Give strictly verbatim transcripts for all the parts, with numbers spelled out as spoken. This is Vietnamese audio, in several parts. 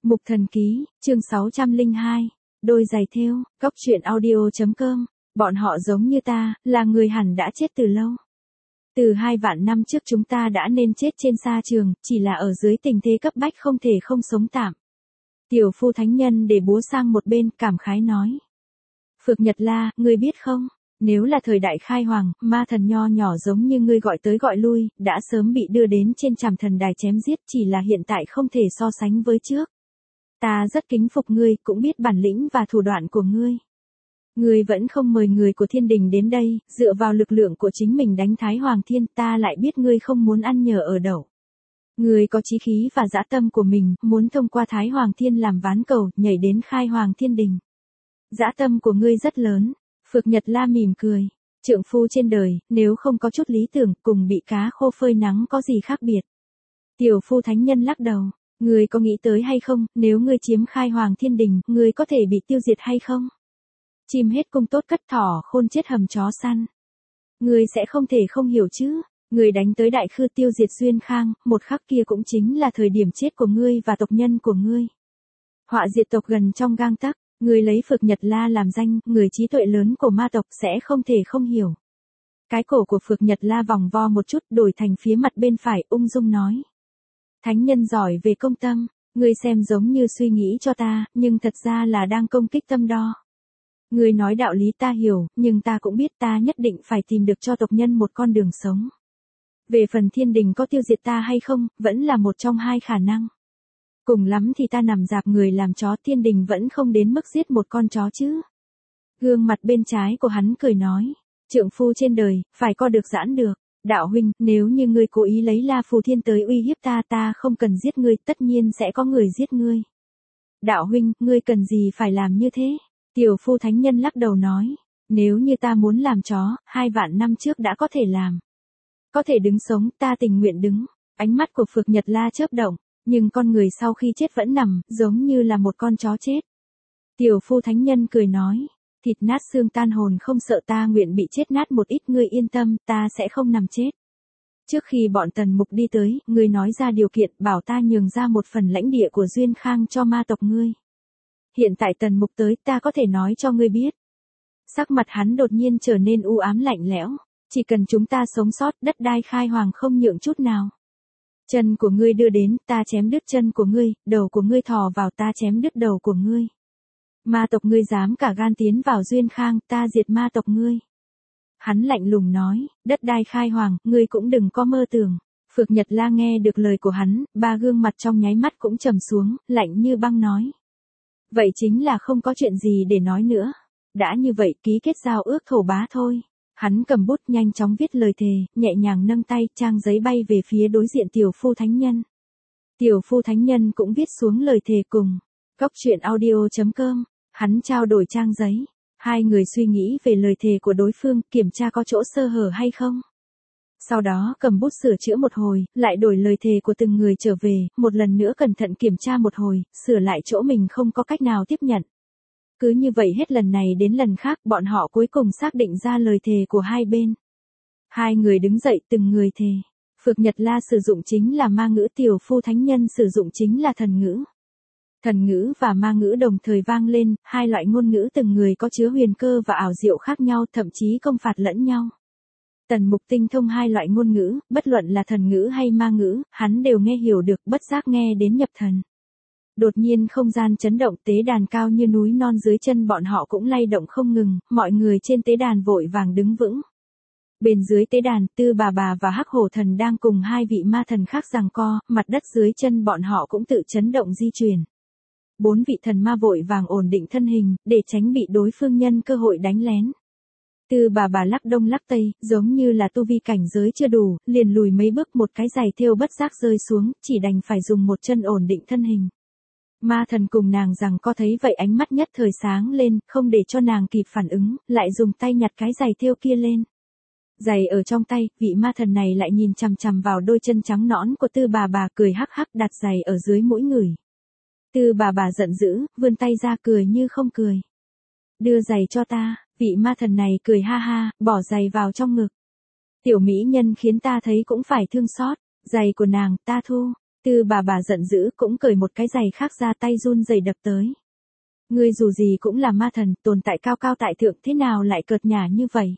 Mục Thần Ký, chương sáu trăm lẻ hai, đôi giày thêu, cóc truyện audio chấm com, bọn họ giống như ta, là người hẳn đã chết từ lâu. Từ hai vạn năm trước chúng ta đã nên chết trên sa trường, chỉ là ở dưới tình thế cấp bách không thể không sống tạm. Tiểu phu thánh nhân để búa sang một bên, cảm khái nói. Phược Nhật La, ngươi biết không, nếu là thời đại khai hoàng, ma thần nho nhỏ giống như ngươi gọi tới gọi lui, đã sớm bị đưa đến trên trảm thần đài chém giết, chỉ là hiện tại không thể so sánh với trước. Ta rất kính phục ngươi, cũng biết bản lĩnh và thủ đoạn của ngươi. Ngươi vẫn không mời người của thiên đình đến đây, dựa vào lực lượng của chính mình đánh Thái Hoàng Thiên, ta lại biết ngươi không muốn ăn nhờ ở đậu. Ngươi có chí khí và dã tâm của mình, muốn thông qua Thái Hoàng Thiên làm ván cầu, nhảy đến khai Hoàng Thiên Đình. Dã tâm của ngươi rất lớn. Phược Nhật La mỉm cười. Trượng phu trên đời, nếu không có chút lý tưởng, cùng bị cá khô phơi nắng có gì khác biệt. Tiểu phu thánh nhân lắc đầu. Ngươi có nghĩ tới hay không, nếu ngươi chiếm khai Hoàng Thiên Đình, ngươi có thể bị tiêu diệt hay không? Chim hết cung tốt cất thỏ khôn chết hầm chó săn. Ngươi sẽ không thể không hiểu chứ. Ngươi đánh tới Đại Khư tiêu diệt Duyên Khang, một khắc kia cũng chính là thời điểm chết của ngươi và tộc nhân của ngươi. Họa diệt tộc gần trong gang tấc. Người lấy Phược Nhật La làm danh, người trí tuệ lớn của ma tộc sẽ không thể không hiểu. Cái cổ của Phược Nhật La vòng vo một chút, đổi thành phía mặt bên phải, ung dung nói. Thánh nhân giỏi về công tâm, ngươi xem giống như suy nghĩ cho ta, nhưng thật ra là đang công kích tâm đo. Ngươi nói đạo lý ta hiểu, nhưng ta cũng biết ta nhất định phải tìm được cho tộc nhân một con đường sống. Về phần thiên đình có tiêu diệt ta hay không, vẫn là một trong hai khả năng. Cùng lắm thì ta nằm dạp người làm chó, thiên đình vẫn không đến mức giết một con chó chứ. Gương mặt bên trái của hắn cười nói, trượng phu trên đời, phải co được giãn được. Đạo huynh, nếu như ngươi cố ý lấy La Phù Thiên tới uy hiếp ta, ta không cần giết ngươi, tất nhiên sẽ có người giết ngươi. Đạo huynh, ngươi cần gì phải làm như thế? Tiểu phu thánh nhân lắc đầu nói, nếu như ta muốn làm chó, hai vạn năm trước đã có thể làm. Có thể đứng sống, ta tình nguyện đứng. Ánh mắt của Phược Nhật La chớp động. Nhưng con người sau khi chết vẫn nằm, giống như là một con chó chết. Tiểu phu thánh nhân cười nói, thịt nát xương tan hồn không sợ, ta nguyện bị chết nát một ít, ngươi yên tâm, ta sẽ không nằm chết. Trước khi bọn Tần Mục đi tới, ngươi nói ra điều kiện, bảo ta nhường ra một phần lãnh địa của Duyên Khang cho ma tộc ngươi. Hiện tại Tần Mục tới, ta có thể nói cho ngươi biết. Sắc mặt hắn đột nhiên trở nên u ám lạnh lẽo, chỉ cần chúng ta sống sót, đất đai khai hoàng không nhượng chút nào. Chân của ngươi đưa đến, ta chém đứt chân của ngươi, đầu của ngươi thò vào, ta chém đứt đầu của ngươi. Ma tộc ngươi dám cả gan tiến vào Duyên Khang, ta diệt ma tộc ngươi. Hắn lạnh lùng nói, đất đai khai hoàng, ngươi cũng đừng có mơ tưởng. Phược Nhật La nghe được lời của hắn, ba gương mặt trong nháy mắt cũng trầm xuống, lạnh như băng nói. Vậy chính là không có chuyện gì để nói nữa. Đã như vậy, ký kết giao ước thổ bá thôi. Hắn cầm bút nhanh chóng viết lời thề, nhẹ nhàng nâng tay, trang giấy bay về phía đối diện tiểu phu thánh nhân. Tiểu phu thánh nhân cũng viết xuống lời thề cùng. Cóc truyện audio chấm com, hắn trao đổi trang giấy. Hai người suy nghĩ về lời thề của đối phương, kiểm tra có chỗ sơ hở hay không. Sau đó cầm bút sửa chữa một hồi, lại đổi lời thề của từng người trở về, một lần nữa cẩn thận kiểm tra một hồi, sửa lại chỗ mình không có cách nào tiếp nhận. Cứ như vậy hết lần này đến lần khác, bọn họ cuối cùng xác định ra lời thề của hai bên. Hai người đứng dậy từng người thề. Phược Nhật La sử dụng chính là ma ngữ, tiểu phu thánh nhân sử dụng chính là thần ngữ. Thần ngữ và ma ngữ đồng thời vang lên, hai loại ngôn ngữ từng người có chứa huyền cơ và ảo diệu khác nhau, thậm chí công phạt lẫn nhau. Tần Mục tinh thông hai loại ngôn ngữ, bất luận là thần ngữ hay ma ngữ, hắn đều nghe hiểu được, bất giác nghe đến nhập thần. Đột nhiên không gian chấn động, tế đàn cao như núi non dưới chân bọn họ cũng lay động không ngừng, mọi người trên tế đàn vội vàng đứng vững. Bên dưới tế đàn, Tư Bà Bà và Hắc Hổ Thần đang cùng hai vị ma thần khác giằng co, mặt đất dưới chân bọn họ cũng tự chấn động di chuyển. Bốn vị thần ma vội vàng ổn định thân hình, để tránh bị đối phương nhân cơ hội đánh lén. Tư Bà Bà lắc đông lắc tây, giống như là tu vi cảnh giới chưa đủ, liền lùi mấy bước, một cái giày thêu bất giác rơi xuống, chỉ đành phải dùng một chân ổn định thân hình. Ma thần cùng nàng rằng có thấy vậy ánh mắt nhất thời sáng lên, không để cho nàng kịp phản ứng, lại dùng tay nhặt cái giày thêu kia lên. Giày ở trong tay, vị ma thần này lại nhìn chằm chằm vào đôi chân trắng nõn của Tư Bà Bà, cười hắc hắc, đặt giày ở dưới mũi người. Tư Bà Bà giận dữ, vươn tay ra cười như không cười. Đưa giày cho ta, vị ma thần này cười ha ha, bỏ giày vào trong ngực. Tiểu mỹ nhân khiến ta thấy cũng phải thương xót, giày của nàng, ta thu. Tư bà bà giận dữ cũng cởi một cái giày khác ra, tay run rẩy đập tới. Ngươi dù gì cũng là ma thần, tồn tại cao cao tại thượng, thế nào lại cợt nhả như vậy?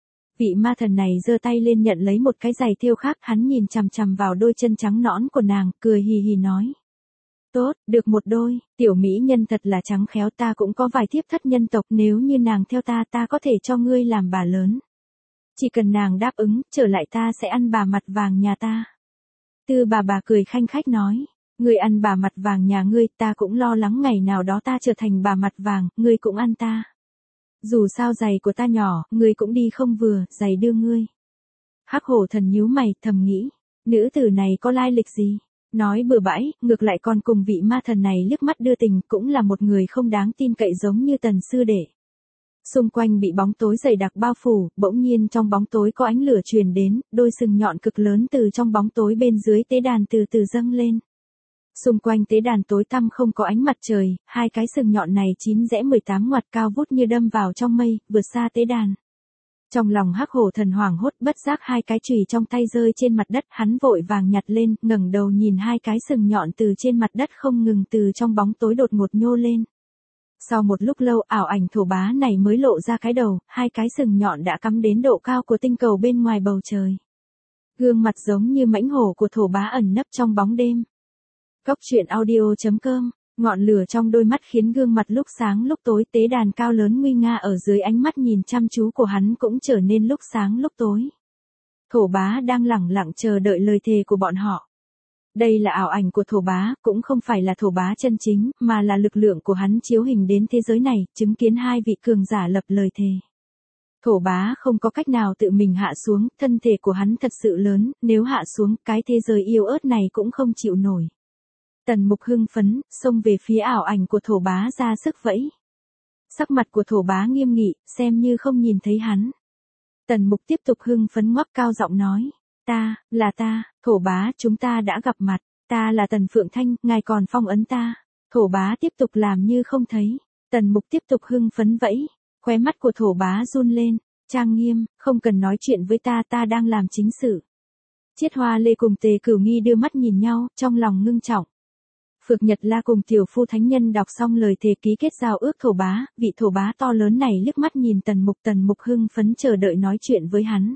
Vị ma thần này giơ tay lên nhận lấy một cái giày thêu khác, hắn nhìn chằm chằm vào đôi chân trắng nõn của nàng, cười hì hì nói. Tốt, được một đôi, tiểu mỹ nhân thật là trắng khéo, ta cũng có vài thiếp thất nhân tộc, nếu như nàng theo ta, ta có thể cho ngươi làm bà lớn. Chỉ cần nàng đáp ứng, trở lại ta sẽ ăn bà mặt vàng nhà ta. Tư bà bà cười khanh khách nói, ngươi ăn bà mặt vàng nhà ngươi, ta cũng lo lắng ngày nào đó ta trở thành bà mặt vàng, ngươi cũng ăn ta. Dù sao giày của ta nhỏ, ngươi cũng đi không vừa, giày đưa ngươi. Hắc hổ thần nhíu mày, thầm nghĩ, nữ tử này có lai lịch gì? Nói bừa bãi, ngược lại còn cùng vị ma thần này liếc mắt đưa tình, cũng là một người không đáng tin cậy giống như Tần sư đệ. Xung quanh bị bóng tối dày đặc bao phủ, bỗng nhiên trong bóng tối có ánh lửa truyền đến, đôi sừng nhọn cực lớn từ trong bóng tối bên dưới tế đàn từ từ dâng lên. Xung quanh tế đàn tối tăm không có ánh mặt trời, hai cái sừng nhọn này chín rẽ mười tám ngoặt cao vút như đâm vào trong mây, vượt xa tế đàn. Trong lòng hắc hổ thần hoảng hốt, bất giác hai cái chùy trong tay rơi trên mặt đất, hắn vội vàng nhặt lên, ngẩng đầu nhìn hai cái sừng nhọn từ trên mặt đất không ngừng từ trong bóng tối đột ngột nhô lên. Sau một lúc lâu, ảo ảnh thổ bá này mới lộ ra cái đầu, hai cái sừng nhọn đã cắm đến độ cao của tinh cầu bên ngoài bầu trời. Gương mặt giống như mãnh hổ của thổ bá ẩn nấp trong bóng đêm. Cốc truyện audio chấm com, ngọn lửa trong đôi mắt khiến gương mặt lúc sáng lúc tối, tế đàn cao lớn nguy nga ở dưới ánh mắt nhìn chăm chú của hắn cũng trở nên lúc sáng lúc tối. Thổ bá đang lẳng lặng chờ đợi lời thề của bọn họ. Đây là ảo ảnh của thổ bá, cũng không phải là thổ bá chân chính, mà là lực lượng của hắn chiếu hình đến thế giới này, chứng kiến hai vị cường giả lập lời thề. Thổ bá không có cách nào tự mình hạ xuống, thân thể của hắn thật sự lớn, nếu hạ xuống, cái thế giới yếu ớt này cũng không chịu nổi. Tần Mục hưng phấn, xông về phía ảo ảnh của thổ bá ra sức vẫy. Sắc mặt của thổ bá nghiêm nghị, xem như không nhìn thấy hắn. Tần Mục tiếp tục hưng phấn ngoắc cao giọng nói, ta, là ta, thổ bá, chúng ta đã gặp mặt, ta là Tần Phượng Thanh, ngài còn phong ấn ta. Thổ bá tiếp tục làm như không thấy. Tần Mục tiếp tục hưng phấn vẫy, khóe mắt của thổ bá run lên, trang nghiêm, không cần nói chuyện với ta, ta đang làm chính sự. Chiết Hoa Lê cùng Tề Cửu Nghi đưa mắt nhìn nhau, trong lòng ngưng trọng. Phược Nhật La cùng tiểu phu thánh nhân đọc xong lời thề ký kết giao ước thổ bá, vị thổ bá to lớn này liếc mắt nhìn Tần Mục, Tần Mục hưng phấn chờ đợi nói chuyện với hắn.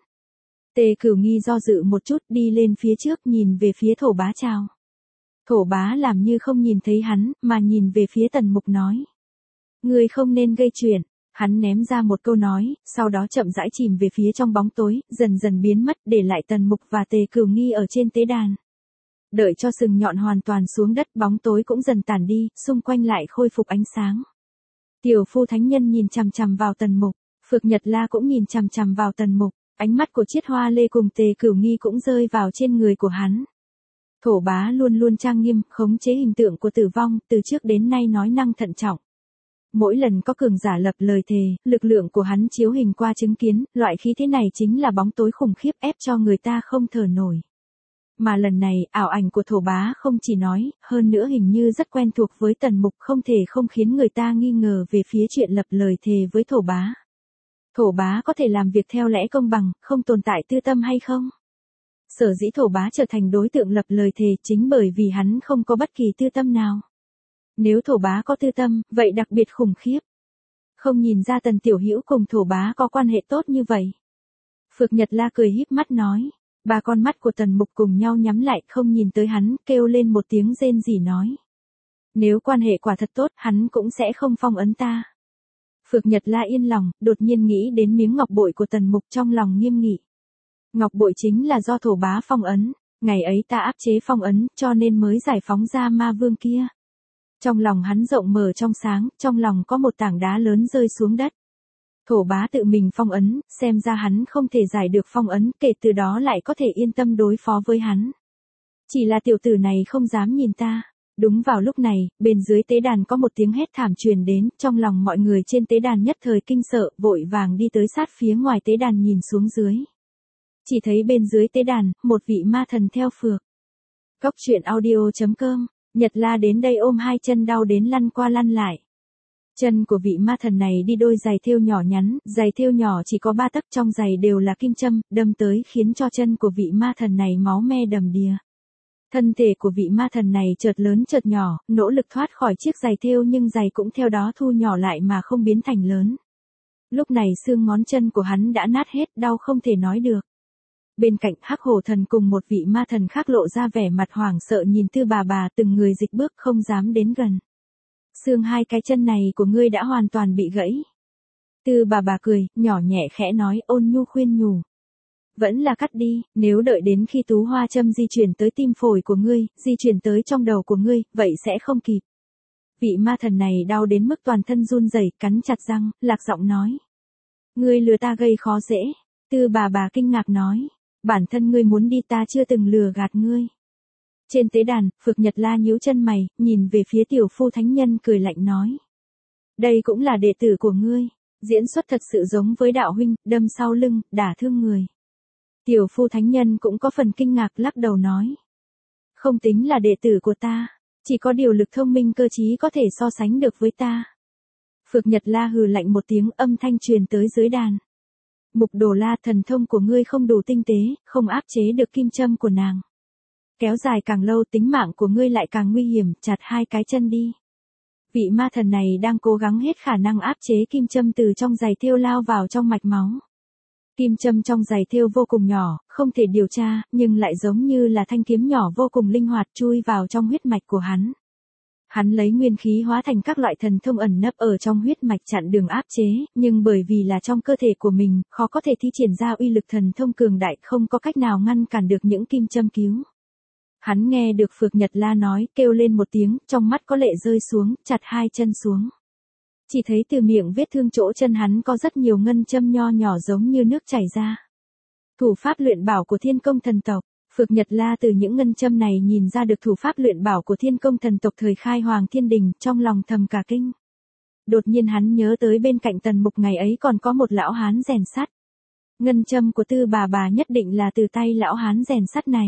Tề Cửu Nghi do dự một chút, đi lên phía trước nhìn về phía thổ bá chào. Thổ bá làm như không nhìn thấy hắn, mà nhìn về phía Tần Mục nói. Ngươi không nên gây chuyện. Hắn ném ra một câu nói, sau đó chậm rãi chìm về phía trong bóng tối, dần dần biến mất, để lại Tần Mục và Tề Cửu Nghi ở trên tế đàn. Đợi cho sừng nhọn hoàn toàn xuống đất, bóng tối cũng dần tản đi, xung quanh lại khôi phục ánh sáng. Tiểu phu thánh nhân nhìn chằm chằm vào Tần Mục, Phược Nhật La cũng nhìn chằm chằm vào Tần Mục, ánh mắt của Chiết Hoa Lê cùng Tề Cửu Nghi cũng rơi vào trên người của hắn. Thổ bá luôn luôn trang nghiêm, khống chế hình tượng của tử vong, từ trước đến nay nói năng thận trọng. Mỗi lần có cường giả lập lời thề, lực lượng của hắn chiếu hình qua chứng kiến, loại khí thế này chính là bóng tối khủng khiếp ép cho người ta không thở nổi. Mà lần này, ảo ảnh của thổ bá không chỉ nói, hơn nữa hình như rất quen thuộc với Tần Mục, không thể không khiến người ta nghi ngờ về phía chuyện lập lời thề với thổ bá. Thổ bá có thể làm việc theo lẽ công bằng, không tồn tại tư tâm hay không? Sở dĩ thổ bá trở thành đối tượng lập lời thề chính bởi vì hắn không có bất kỳ tư tâm nào. Nếu thổ bá có tư tâm, vậy đặc biệt khủng khiếp. Không nhìn ra Tần Tiểu Hữu cùng thổ bá có quan hệ tốt như vậy. Phược Nhật La cười híp mắt nói. Ba con mắt của Tần Mục cùng nhau nhắm lại, không nhìn tới hắn, kêu lên một tiếng rên rỉ nói. Nếu quan hệ quả thật tốt, hắn cũng sẽ không phong ấn ta. Phược Nhật La yên lòng, đột nhiên nghĩ đến miếng ngọc bội của Tần Mục, trong lòng nghiêm nghị. Ngọc bội chính là do thổ bá phong ấn, ngày ấy ta áp chế phong ấn, cho nên mới giải phóng ra ma vương kia. Trong lòng hắn rộng mở trong sáng, trong lòng có một tảng đá lớn rơi xuống đất. Thổ bá tự mình phong ấn, xem ra hắn không thể giải được phong ấn, kể từ đó lại có thể yên tâm đối phó với hắn. Chỉ là tiểu tử này không dám nhìn ta. Đúng vào lúc này, bên dưới tế đàn có một tiếng hét thảm truyền đến, trong lòng mọi người trên tế đàn nhất thời kinh sợ, vội vàng đi tới sát phía ngoài tế đàn nhìn xuống dưới. Chỉ thấy bên dưới tế đàn, một vị ma thần theo phược. Cốc truyện audio chấm com, Nhật La đến đây ôm hai chân đau đến lăn qua lăn lại. Chân của vị ma thần này đi đôi giày thêu nhỏ nhắn, giày thêu nhỏ chỉ có ba tấc, trong giày đều là kim châm, đâm tới khiến cho chân của vị ma thần này máu me đầm đìa. Thân thể của vị ma thần này chợt lớn chợt nhỏ, nỗ lực thoát khỏi chiếc giày thêu nhưng giày cũng theo đó thu nhỏ lại mà không biến thành lớn. Lúc này xương ngón chân của hắn đã nát hết, đau không thể nói được. Bên cạnh Hắc Hổ Thần cùng một vị ma thần khác lộ ra vẻ mặt hoảng sợ nhìn Tư bà bà, từng người dịch bước không dám đến gần. Xương hai cái chân này của ngươi đã hoàn toàn bị gãy. Tư bà bà cười, nhỏ nhẹ khẽ nói, ôn nhu khuyên nhủ. Vẫn là cắt đi, nếu đợi đến khi tú hoa châm di chuyển tới tim phổi của ngươi, di chuyển tới trong đầu của ngươi, vậy sẽ không kịp. Vị ma thần này đau đến mức toàn thân run rẩy, cắn chặt răng, lạc giọng nói. Ngươi lừa ta gây khó dễ. Tư bà bà kinh ngạc nói. Bản thân ngươi muốn đi, ta chưa từng lừa gạt ngươi. Trên tế đàn, Phược Nhật La nhíu chân mày, nhìn về phía tiểu phu thánh nhân cười lạnh nói. Đây cũng là đệ tử của ngươi, diễn xuất thật sự giống với đạo huynh, đâm sau lưng, đả thương người. Tiểu phu thánh nhân cũng có phần kinh ngạc, lắc đầu nói. Không tính là đệ tử của ta, chỉ có điều lực thông minh cơ trí có thể so sánh được với ta. Phược Nhật La hừ lạnh một tiếng, âm thanh truyền tới dưới đàn. Mục Đồ La, thần thông của ngươi không đủ tinh tế, không áp chế được kim châm của nàng. Kéo dài càng lâu tính mạng của ngươi lại càng nguy hiểm, chặt hai cái chân đi. Vị ma thần này đang cố gắng hết khả năng áp chế kim châm từ trong giày thêu lao vào trong mạch máu. Kim châm trong giày thêu vô cùng nhỏ, không thể điều tra, nhưng lại giống như là thanh kiếm nhỏ vô cùng linh hoạt chui vào trong huyết mạch của hắn. Hắn lấy nguyên khí hóa thành các loại thần thông ẩn nấp ở trong huyết mạch chặn đường áp chế, nhưng bởi vì là trong cơ thể của mình, khó có thể thi triển ra uy lực thần thông cường đại, không có cách nào ngăn cản được những kim châm cứu. Hắn nghe được Phược Nhật La nói, kêu lên một tiếng, trong mắt có lệ rơi xuống, chặt hai chân xuống. Chỉ thấy từ miệng vết thương chỗ chân hắn có rất nhiều ngân châm nho nhỏ giống như nước chảy ra. Thủ pháp luyện bảo của Thiên Công thần tộc. Phược Nhật La từ những ngân châm này nhìn ra được thủ pháp luyện bảo của Thiên Công thần tộc thời khai Hoàng Thiên Đình, trong lòng thầm cả kinh. Đột nhiên hắn nhớ tới bên cạnh Tần Mục ngày ấy còn có một lão hán rèn sắt. Ngân châm của Tư bà bà nhất định là từ tay lão hán rèn sắt này.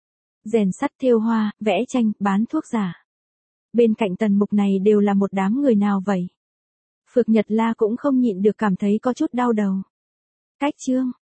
Rèn sắt, thêu hoa, vẽ tranh, bán thuốc giả. Bên cạnh Tần Mục này đều là một đám người nào vậy? Phược Nhật La cũng không nhịn được cảm thấy có chút đau đầu. Cách chương